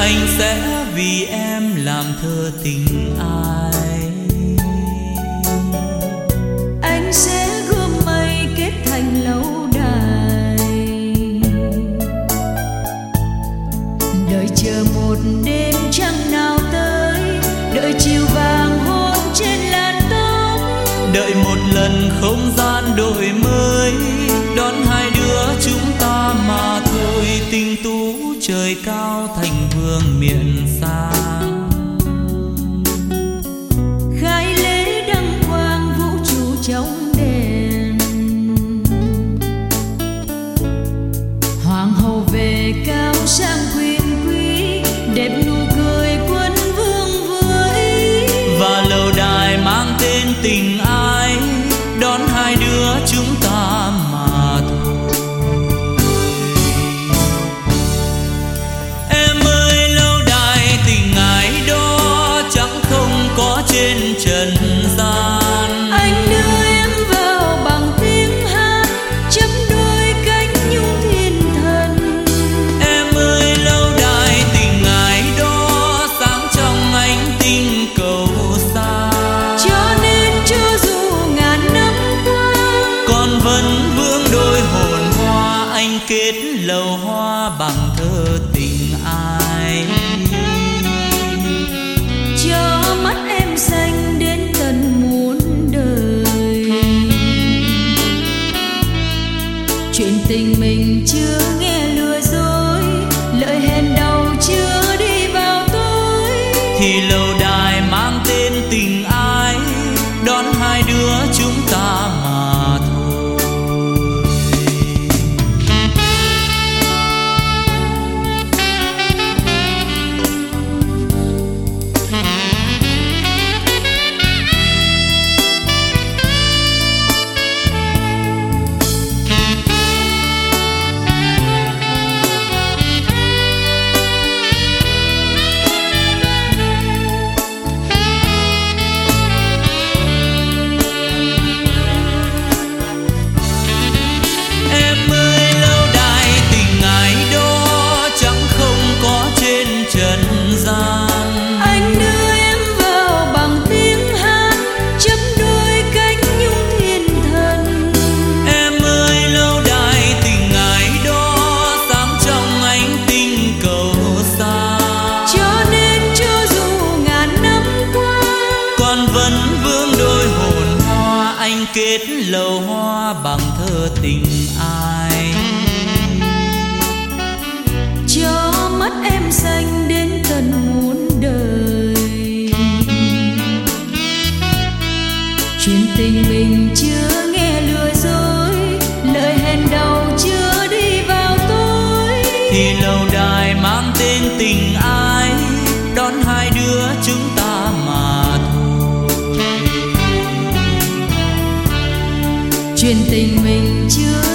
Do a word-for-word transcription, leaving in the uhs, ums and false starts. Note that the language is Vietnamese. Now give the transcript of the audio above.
anh sẽ vì em làm thơ tình ai. Anh sẽ gom mây kết thành lâu đài, đợi chờ một đêm trăng nào tới, đợi chiều vàng hôn trên làn tóc, đợi một lần không gian đổi mới, đón hai đứa chúng ta mà thôi. Tình tú trời cao thành vương miện sang, khai lễ đăng quang vũ trụ trong đèn. Hoàng hậu về cao sang quyền quý, đẹp nụ cười quân vương với. và lâu đài mang tên tình ái, đón hai đứa chúng ta mà thôi. Em ơi lâu đài tình ái đó chẳng không có trên trần gian. Anh đưa em vào bằng tiếng hát, chấm đôi cánh nhung thiên thần. Em ơi lâu đài tình ái đó sáng trong ánh tinh cầu xa, Cho nên cho dù ngàn năm qua, con vẫn vương đôi hồn hoa. Anh kết lầu hoa bằng thơ tình ai. cho mắt em xanh đến tận muôn đời. Chuyện tình mình chưa nghe lừa dối, lời hẹn đầu chưa đi vào tối. Thì lầu đài mang tên tình ái, đón hai đứa chúng ta mà thôi. Em ơi lâu đài tình ái đó chẳng không có trên trần gian. Anh đưa em vào bằng tiếng hát, chấm đôi cánh nhung thiên thần. Em ơi lâu đài tình ái đó sáng trong ánh tinh cầu xa, Cho nên cho dù ngàn năm qua, con vẫn vương đôi hồn hoa. Anh kết lầu hoa bằng thơ tình ai. cho mắt em xanh đến tận muôn đời. Chuyện tình mình chưa nghe lừa dối, lời hẹn đầu chưa đi vào tối. Thì lầu đài mang tên tình ai, đón hai đứa chúng ta mà thôi. Chuyện tình mình chưa